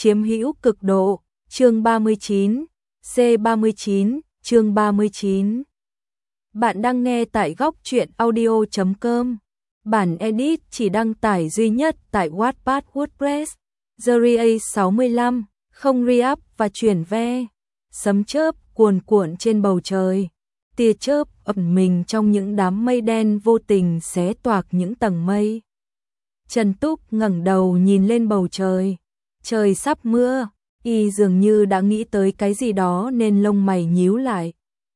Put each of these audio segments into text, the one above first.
chiếm hữu cực độ, chương 39, C39, chương 39. Bạn đang nghe tại góc truyện audio.com. Bản edit chỉ đăng tải duy nhất tại Wattpad WordPress. Series 65, không re-up và chuyển ve. Sấm chớp cuồn cuộn trên bầu trời. Tia chớp ẩn mình trong những đám mây đen vô tình xé toạc những tầng mây. Trần Túc ngẩng đầu nhìn lên bầu trời. Trời sắp mưa, y dường như đã nghĩ tới cái gì đó nên lông mày nhíu lại.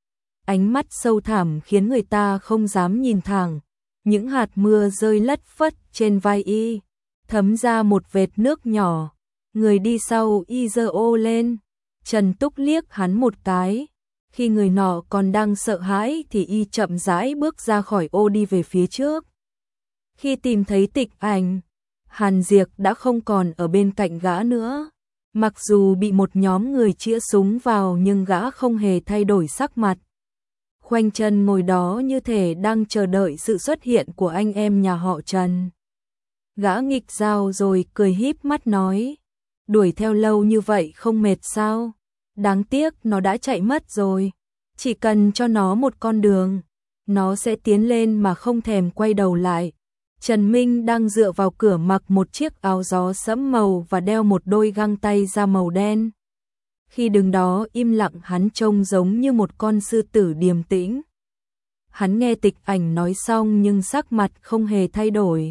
Ánh mắt sâu thẳm khiến người ta không dám nhìn thẳng. Những hạt mưa rơi lất phất trên vai y, thấm ra một vệt nước nhỏ. Người đi sau y giơ ô lên. Trần Túc liếc hắn một cái. Khi người nọ còn đang sợ hãi thì y chậm rãi bước ra khỏi ô đi về phía trước. Khi tìm thấy Tịch Ảnh, Hàn Diệc đã không còn ở bên cạnh gã nữa. Mặc dù bị một nhóm người chĩa súng vào nhưng gã không hề thay đổi sắc mặt. Khoanh chân ngồi đó như thể đang chờ đợi sự xuất hiện của anh em nhà họ Trần. Gã nghịch dao rồi cười híp mắt nói, đuổi theo lâu như vậy không mệt sao? Đáng tiếc nó đã chạy mất rồi. Chỉ cần cho nó một con đường, nó sẽ tiến lên mà không thèm quay đầu lại. Trần Minh đang dựa vào cửa mặc một chiếc áo gió sẫm màu và đeo một đôi găng tay da màu đen. Khi đứng đó im lặng hắn trông giống như một con sư tử điềm tĩnh. Hắn nghe Tịch Ảnh nói xong nhưng sắc mặt không hề thay đổi.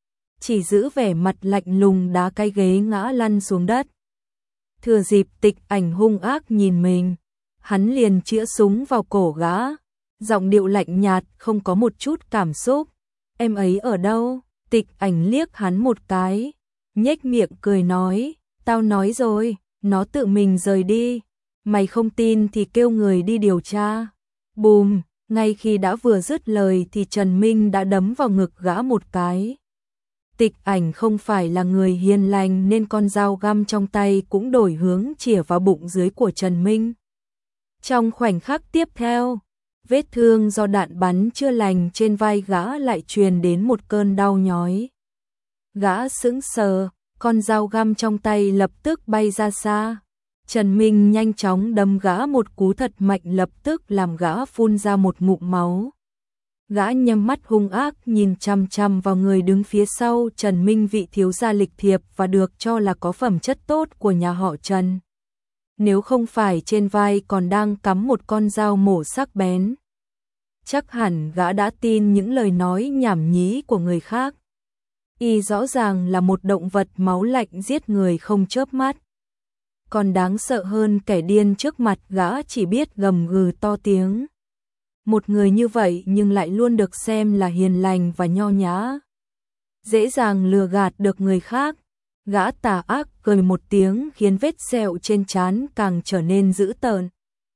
Chỉ giữ vẻ mặt lạnh lùng đá cái ghế ngã lăn xuống đất. Thừa dịp Tịch Ảnh hung ác nhìn mình, hắn liền chĩa súng vào cổ gã. Giọng điệu lạnh nhạt không có một chút cảm xúc. Em ấy ở đâu? Tịch Ảnh liếc hắn một cái, nhếch miệng cười nói, tao nói rồi, nó tự mình rời đi. Mày không tin thì kêu người đi điều tra. Bùm, ngay khi đã vừa dứt lời thì Trần Minh đã đấm vào ngực gã một cái. Tịch Ảnh không phải là người hiền lành nên con dao găm trong tay cũng đổi hướng chĩa vào bụng dưới của Trần Minh. Trong khoảnh khắc tiếp theo, vết thương do đạn bắn chưa lành trên vai gã lại truyền đến một cơn đau nhói. Gã sững sờ, con dao găm trong tay lập tức bay ra xa. Trần Minh nhanh chóng đâm gã một cú thật mạnh lập tức làm gã phun ra một ngụm máu. Gã nhắm mắt hung ác nhìn chằm chằm vào người đứng phía sau Trần Minh, vị thiếu gia lịch thiệp và được cho là có phẩm chất tốt của nhà họ Trần. Nếu không phải trên vai còn đang cắm một con dao mổ sắc bén, chắc hẳn gã đã tin những lời nói nhảm nhí của người khác. Y rõ ràng là một động vật máu lạnh giết người không chớp mắt. Còn đáng sợ hơn, kẻ điên trước mặt gã chỉ biết gầm gừ to tiếng. Một người như vậy nhưng lại luôn được xem là hiền lành và nho nhã, dễ dàng lừa gạt được người khác. Gã tà ác cười một tiếng khiến vết sẹo trên trán càng trở nên dữ tợn.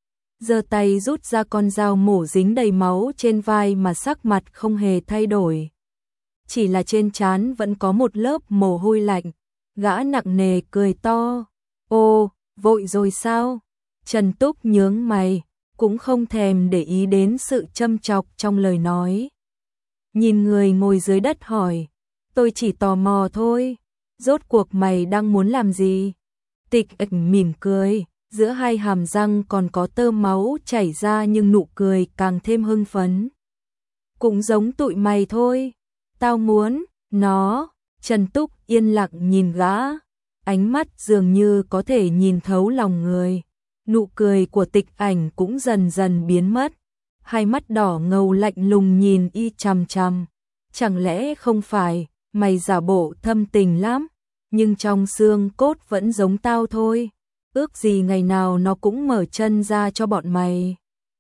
Giơ tay rút ra con dao mổ dính đầy máu trên vai mà sắc mặt không hề thay đổi. Chỉ là trên trán vẫn có một lớp mồ hôi lạnh. Gã nặng nề cười to. Ô, vội rồi sao? Trần Túc nhướng mày, cũng không thèm để ý đến sự châm chọc trong lời nói. Nhìn người ngồi dưới đất hỏi, tôi chỉ tò mò thôi, rốt cuộc mày đang muốn làm gì? Tịch Ảnh mỉm cười, giữa hai hàm răng còn có tơ máu chảy ra nhưng nụ cười càng thêm hưng phấn. Cũng giống tụi mày thôi, tao muốn, nó. Trần Túc yên lặng nhìn gã, ánh mắt dường như có thể nhìn thấu lòng người. Nụ cười của Tịch Ảnh cũng dần dần biến mất. Hai mắt đỏ ngầu lạnh lùng nhìn y chằm chằm. Chẳng lẽ không phải, mày giả bộ thâm tình lắm, nhưng trong xương cốt vẫn giống tao thôi. Ước gì ngày nào nó cũng mở chân ra cho bọn mày.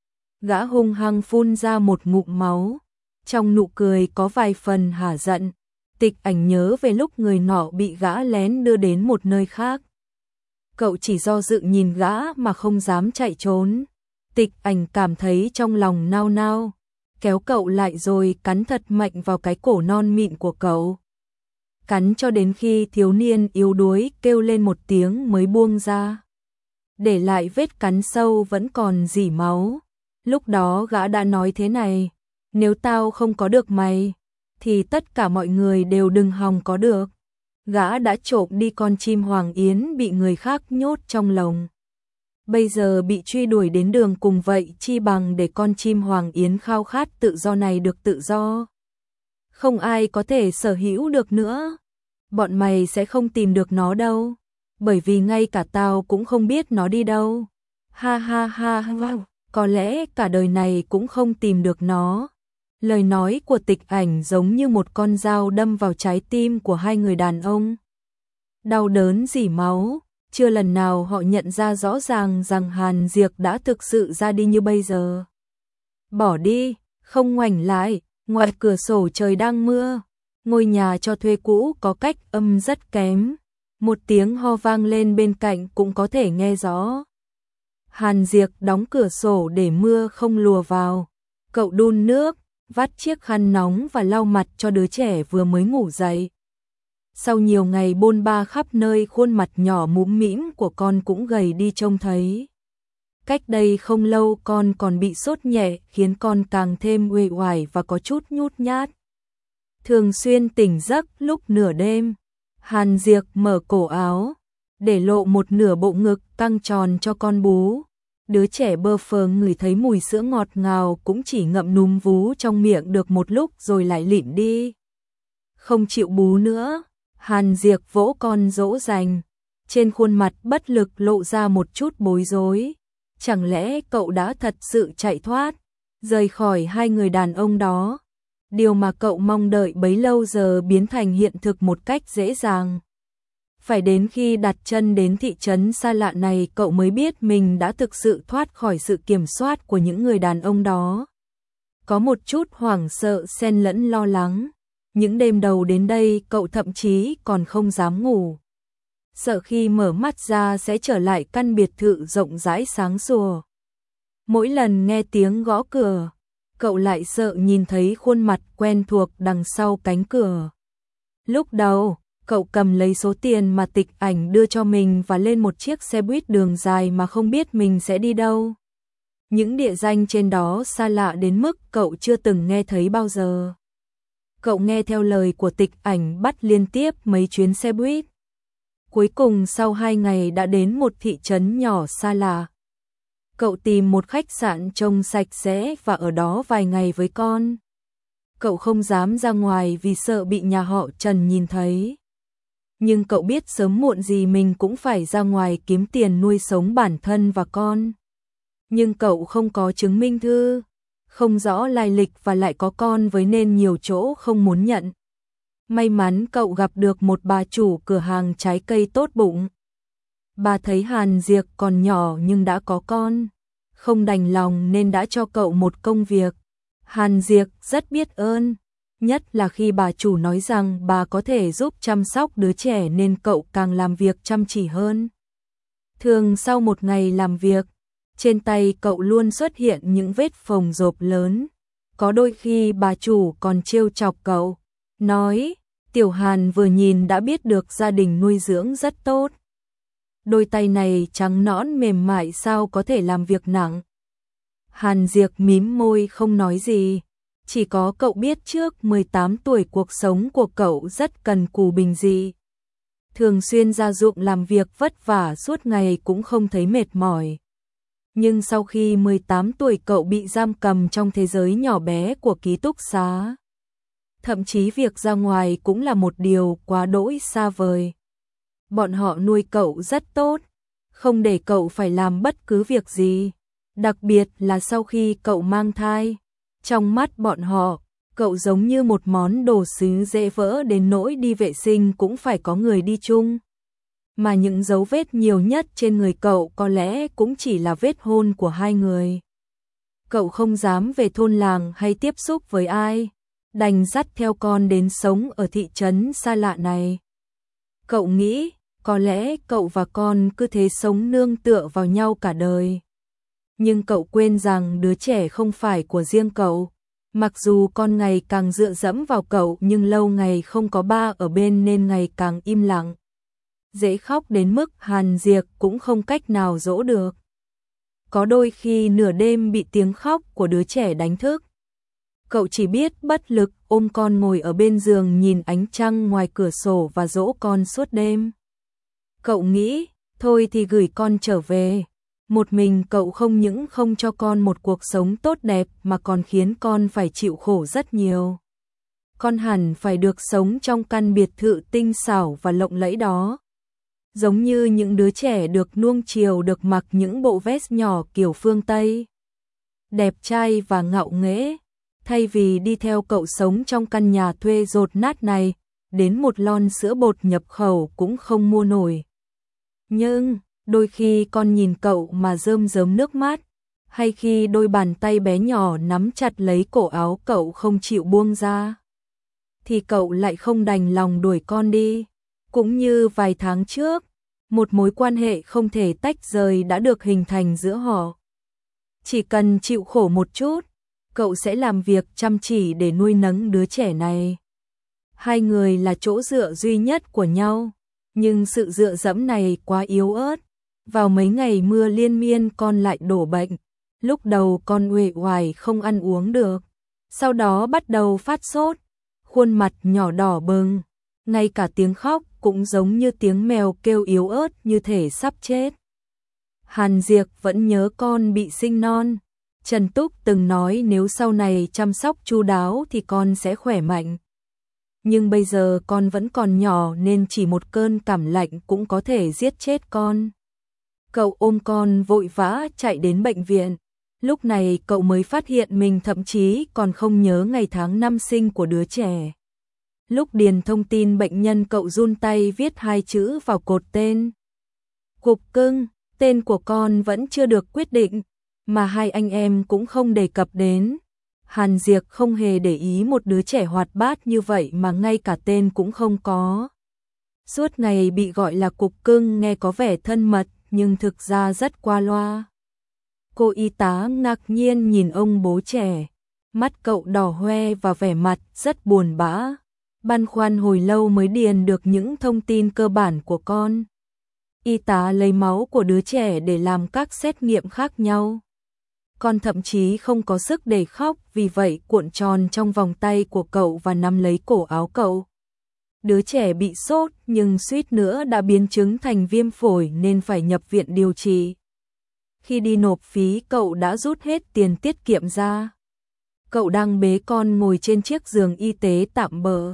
Gã hung hăng phun ra một ngụm máu. Trong nụ cười có vài phần hả giận. Tịch Ảnh nhớ về lúc người nọ bị gã lén đưa đến một nơi khác. Cậu chỉ do dự nhìn gã mà không dám chạy trốn. Tịch Ảnh cảm thấy trong lòng nao nao, kéo cậu lại rồi cắn thật mạnh vào cái cổ non mịn của cậu. Cắn cho đến khi thiếu niên yếu đuối kêu lên một tiếng mới buông ra. Để lại vết cắn sâu vẫn còn rỉ máu. Lúc đó gã đã nói thế này, nếu tao không có được mày, thì tất cả mọi người đều đừng hòng có được. Gã đã trộm đi con chim hoàng yến bị người khác nhốt trong lồng. Bây giờ bị truy đuổi đến đường cùng vậy, chi bằng để con chim hoàng yến khao khát tự do này được tự do. Không ai có thể sở hữu được nữa. Bọn mày sẽ không tìm được nó đâu, bởi vì ngay cả tao cũng không biết nó đi đâu. Ha ha ha ha, có lẽ cả đời này cũng không tìm được nó. Lời nói của Tịch Ảnh giống như một con dao đâm vào trái tim của hai người đàn ông. Đau đớn rỉ máu, chưa lần nào họ nhận ra rõ ràng rằng Hàn Diệc đã thực sự ra đi như bây giờ. Bỏ đi, không ngoảnh lại, ngoài cửa sổ trời đang mưa. Ngôi nhà cho thuê cũ có cách âm rất kém. Một tiếng ho vang lên bên cạnh cũng có thể nghe rõ. Hàn Diệc đóng cửa sổ để mưa không lùa vào. Cậu đun nước, vắt chiếc khăn nóng và lau mặt cho đứa trẻ vừa mới ngủ dậy. Sau nhiều ngày bôn ba khắp nơi, khuôn mặt nhỏ mũm mĩm của con cũng gầy đi trông thấy. Cách đây không lâu con còn bị sốt nhẹ khiến con càng thêm uể oải và có chút nhút nhát. Thường xuyên tỉnh giấc lúc nửa đêm. Hàn Diệc mở cổ áo, để lộ một nửa bộ ngực căng tròn cho con bú. Đứa trẻ bơ phờ ngửi thấy mùi sữa ngọt ngào cũng chỉ ngậm núm vú trong miệng được một lúc rồi lại lịm đi. Không chịu bú nữa, Hàn Diệc vỗ con dỗ dành. Trên khuôn mặt bất lực lộ ra một chút bối rối. Chẳng lẽ cậu đã thật sự chạy thoát, rời khỏi hai người đàn ông đó? Điều mà cậu mong đợi bấy lâu giờ biến thành hiện thực một cách dễ dàng. Phải đến khi đặt chân đến thị trấn xa lạ này cậu mới biết mình đã thực sự thoát khỏi sự kiểm soát của những người đàn ông đó. Có một chút hoảng sợ xen lẫn lo lắng. Những đêm đầu đến đây cậu thậm chí còn không dám ngủ. Sợ khi mở mắt ra sẽ trở lại căn biệt thự rộng rãi sáng sủa. Mỗi lần nghe tiếng gõ cửa, cậu lại sợ nhìn thấy khuôn mặt quen thuộc đằng sau cánh cửa. Lúc đầu, cậu cầm lấy số tiền mà Tịch Ảnh đưa cho mình và lên một chiếc xe buýt đường dài mà không biết mình sẽ đi đâu. Những địa danh trên đó xa lạ đến mức cậu chưa từng nghe thấy bao giờ. Cậu nghe theo lời của Tịch Ảnh bắt liên tiếp mấy chuyến xe buýt. Cuối cùng sau 2 ngày đã đến một thị trấn nhỏ xa lạ. Cậu tìm một khách sạn trông sạch sẽ và ở đó vài ngày với con. Cậu không dám ra ngoài vì sợ bị nhà họ Trần nhìn thấy. Nhưng cậu biết sớm muộn gì mình cũng phải ra ngoài kiếm tiền nuôi sống bản thân và con. Nhưng cậu không có chứng minh thư, không rõ lai lịch và lại có con với nên nhiều chỗ không muốn nhận. May mắn cậu gặp được một bà chủ cửa hàng trái cây tốt bụng. Bà thấy Hàn Diệc còn nhỏ nhưng đã có con, không đành lòng nên đã cho cậu một công việc. Hàn Diệc rất biết ơn, nhất là khi bà chủ nói rằng bà có thể giúp chăm sóc đứa trẻ nên cậu càng làm việc chăm chỉ hơn. Thường sau một ngày làm việc, trên tay cậu luôn xuất hiện những vết phồng rộp lớn. Có đôi khi bà chủ còn trêu chọc cậu, nói, Tiểu Hàn vừa nhìn đã biết được gia đình nuôi dưỡng rất tốt. Đôi tay này trắng nõn mềm mại sao có thể làm việc nặng. Hàn Diệc mím môi không nói gì. Chỉ có cậu biết trước 18 tuổi cuộc sống của cậu rất cần cù bình dị. Thường xuyên ra ruộng làm việc vất vả suốt ngày cũng không thấy mệt mỏi. Nhưng sau khi 18 tuổi cậu bị giam cầm trong thế giới nhỏ bé của ký túc xá. Thậm chí việc ra ngoài cũng là một điều quá đỗi xa vời. Bọn họ nuôi cậu rất tốt, không để cậu phải làm bất cứ việc gì. Đặc biệt là sau khi cậu mang thai. Trong mắt bọn họ, cậu giống như một món đồ sứ dễ vỡ đến nỗi đi vệ sinh cũng phải có người đi chung. Mà những dấu vết nhiều nhất trên người cậu có lẽ cũng chỉ là vết hôn của hai người. Cậu không dám về thôn làng hay tiếp xúc với ai, đành dắt theo con đến sống ở thị trấn xa lạ này. Cậu nghĩ, có lẽ cậu và con cứ thế sống nương tựa vào nhau cả đời. Nhưng cậu quên rằng đứa trẻ không phải của riêng cậu. Mặc dù con ngày càng dựa dẫm vào cậu nhưng lâu ngày không có ba ở bên nên ngày càng im lặng. Dễ khóc đến mức Hàn Diệc cũng không cách nào dỗ được. Có đôi khi nửa đêm bị tiếng khóc của đứa trẻ đánh thức. Cậu chỉ biết bất lực ôm con ngồi ở bên giường nhìn ánh trăng ngoài cửa sổ và dỗ con suốt đêm. Cậu nghĩ, thôi thì gửi con trở về. Một mình cậu không những không cho con một cuộc sống tốt đẹp mà còn khiến con phải chịu khổ rất nhiều. Con hẳn phải được sống trong căn biệt thự tinh xảo và lộng lẫy đó. Giống như những đứa trẻ được nuông chiều, được mặc những bộ vest nhỏ kiểu phương Tây. Đẹp trai và ngạo nghễ. Thay vì đi theo cậu sống trong căn nhà thuê dột nát này, đến một lon sữa bột nhập khẩu cũng không mua nổi. Nhưng, đôi khi con nhìn cậu mà rơm rớm nước mắt, hay khi đôi bàn tay bé nhỏ nắm chặt lấy cổ áo cậu không chịu buông ra, thì cậu lại không đành lòng đuổi con đi. Cũng như vài tháng trước, một mối quan hệ không thể tách rời đã được hình thành giữa họ. Chỉ cần chịu khổ một chút, cậu sẽ làm việc chăm chỉ để nuôi nấng đứa trẻ này. Hai người là chỗ dựa duy nhất của nhau, nhưng sự dựa dẫm này quá yếu ớt. Vào mấy ngày mưa liên miên con lại đổ bệnh. Lúc đầu con uể oải không ăn uống được, sau đó bắt đầu phát sốt, khuôn mặt nhỏ đỏ bừng, ngay cả tiếng khóc cũng giống như tiếng mèo kêu yếu ớt như thể sắp chết. Hàn Diệp vẫn nhớ con bị sinh non. Trần Túc từng nói nếu sau này chăm sóc chu đáo thì con sẽ khỏe mạnh. Nhưng bây giờ con vẫn còn nhỏ nên chỉ một cơn cảm lạnh cũng có thể giết chết con. Cậu ôm con vội vã chạy đến bệnh viện. Lúc này cậu mới phát hiện mình thậm chí còn không nhớ ngày tháng năm sinh của đứa trẻ. Lúc điền thông tin bệnh nhân cậu run tay viết 2 chữ vào cột tên. Cục cưng, tên của con vẫn chưa được quyết định, mà hai anh em cũng không đề cập đến. Hàn Diệp không hề để ý một đứa trẻ hoạt bát như vậy mà ngay cả tên cũng không có. Suốt ngày bị gọi là cục cưng nghe có vẻ thân mật, nhưng thực ra rất qua loa. Cô y tá ngạc nhiên nhìn ông bố trẻ, mắt cậu đỏ hoe và vẻ mặt rất buồn bã. Băn khoăn hồi lâu mới điền được những thông tin cơ bản của con. Y tá lấy máu của đứa trẻ để làm các xét nghiệm khác nhau. Con thậm chí không có sức để khóc, vì vậy cuộn tròn trong vòng tay của cậu và nắm lấy cổ áo cậu. Đứa trẻ bị sốt nhưng suýt nữa đã biến chứng thành viêm phổi nên phải nhập viện điều trị. Khi đi nộp phí cậu đã rút hết tiền tiết kiệm ra. Cậu đang bế con ngồi trên chiếc giường y tế tạm bợ.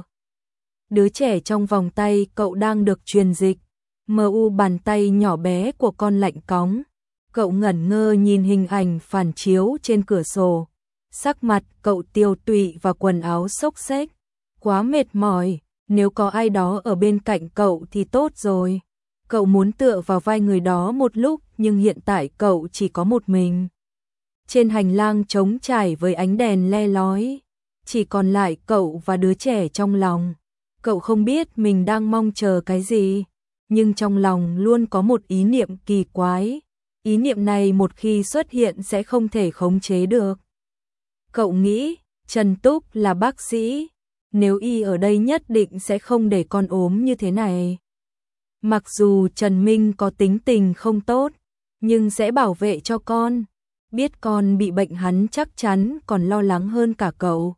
Đứa trẻ trong vòng tay cậu đang được truyền dịch. Bàn tay nhỏ bé của con lạnh cóng. Cậu ngẩn ngơ nhìn hình ảnh phản chiếu trên cửa sổ. Sắc mặt cậu tiều tụy và quần áo xốc xếch. Quá mệt mỏi, nếu có ai đó ở bên cạnh cậu thì tốt rồi. Cậu muốn tựa vào vai người đó một lúc, nhưng hiện tại cậu chỉ có một mình. Trên hành lang trống trải với ánh đèn le lói, chỉ còn lại cậu và đứa trẻ trong lòng. Cậu không biết mình đang mong chờ cái gì, nhưng trong lòng luôn có một ý niệm kỳ quái. Ý niệm này một khi xuất hiện sẽ không thể khống chế được. Cậu nghĩ, Trần Túc là bác sĩ, nếu y ở đây nhất định sẽ không để con ốm như thế này. Mặc dù Trần Minh có tính tình không tốt, nhưng sẽ bảo vệ cho con. Biết con bị bệnh hắn chắc chắn còn lo lắng hơn cả cậu.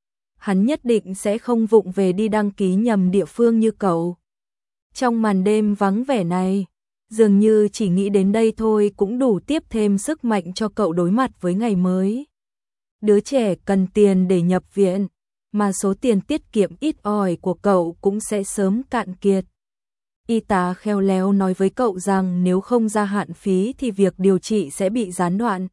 Hắn nhất định sẽ không vụng về đi đăng ký nhầm địa phương như cậu. Trong màn đêm vắng vẻ này, dường như chỉ nghĩ đến đây thôi cũng đủ tiếp thêm sức mạnh cho cậu đối mặt với ngày mới. Đứa trẻ cần tiền để nhập viện, mà số tiền tiết kiệm ít ỏi của cậu cũng sẽ sớm cạn kiệt. Y tá khéo léo nói với cậu rằng nếu không ra hạn phí thì việc điều trị sẽ bị gián đoạn.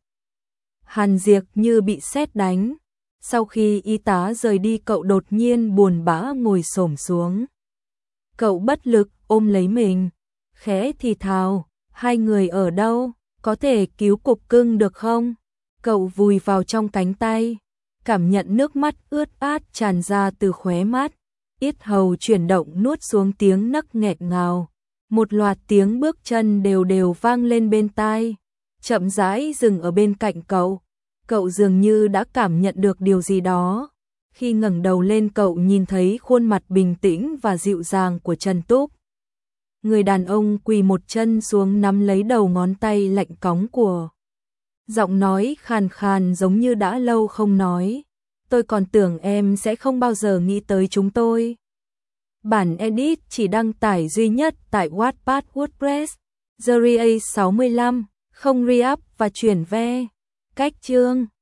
Hàn Diệp như bị sét đánh. Sau khi y tá rời đi cậu đột nhiên buồn bã ngồi xổm xuống. Cậu bất lực ôm lấy mình, khẽ thì thào, hai người ở đâu, có thể cứu cục cưng được không? Cậu vùi vào trong cánh tay, cảm nhận nước mắt ướt át tràn ra từ khóe mắt, yết hầu chuyển động nuốt xuống tiếng nấc nghẹn ngào. Một loạt tiếng bước chân đều đều vang lên bên tai, chậm rãi dừng ở bên cạnh cậu. Cậu dường như đã cảm nhận được điều gì đó. Khi ngẩng đầu lên cậu nhìn thấy khuôn mặt bình tĩnh và dịu dàng của Trần Túc. Người đàn ông quỳ một chân xuống nắm lấy đầu ngón tay lạnh cóng của. Giọng nói khàn khàn giống như đã lâu không nói. tôi còn tưởng em sẽ không bao giờ nghĩ tới chúng tôi. Bản edit chỉ đăng tải duy nhất tại Wattpad WordPress. Series 65, không re-up và chuyển ve. Cách chương